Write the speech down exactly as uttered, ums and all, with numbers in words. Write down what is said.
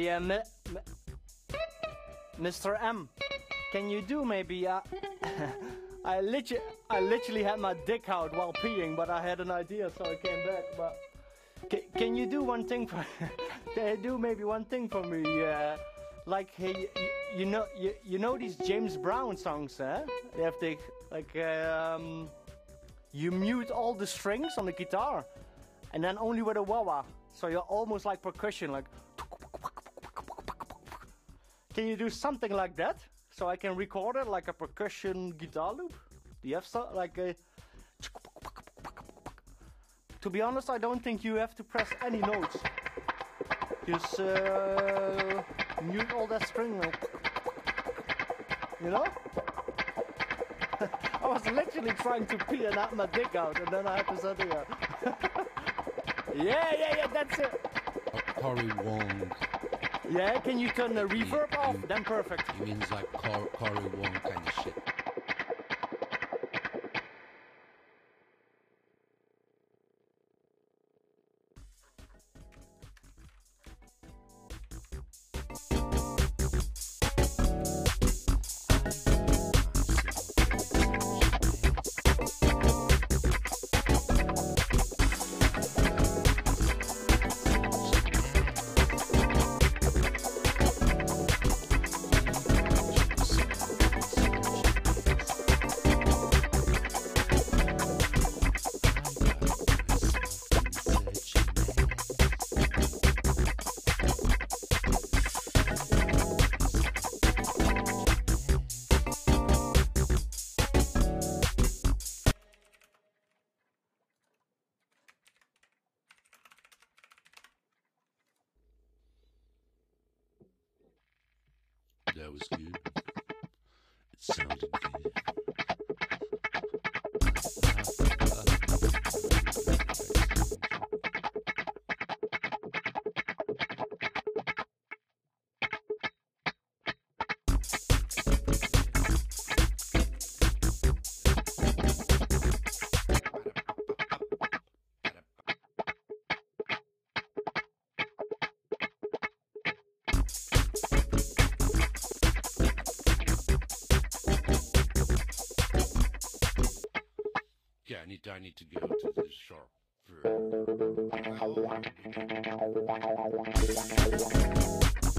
Hey, uh, mi mi Mister M, can you do maybe? Uh, I literally, I literally had my dick out while peeing, but I had an idea, so I came back. But can, can you do one thing for? Can you do maybe one thing for me? Uh, like, hey, you, you know, you, you know these James Brown songs, huh? They have the like, um, you mute all the strings on the guitar, and then only with a wah-wah, so you're almost like percussion, like. Can you do something like that, so I can record it like a percussion guitar loop? Do you have so, like a... To be honest, I don't think you have to press any notes. Just uh, mute all that string. You know? I was literally trying to pee and have my dick out, and then I had this idea. Yeah, yeah, yeah, that's it. Cory Wong. Yeah, can you turn the reverb you, off? you, Then perfect. It means like Cor Cory Wong kind of shit. That was good. It sounded good. Yeah, I need to, I need to go to the shop. For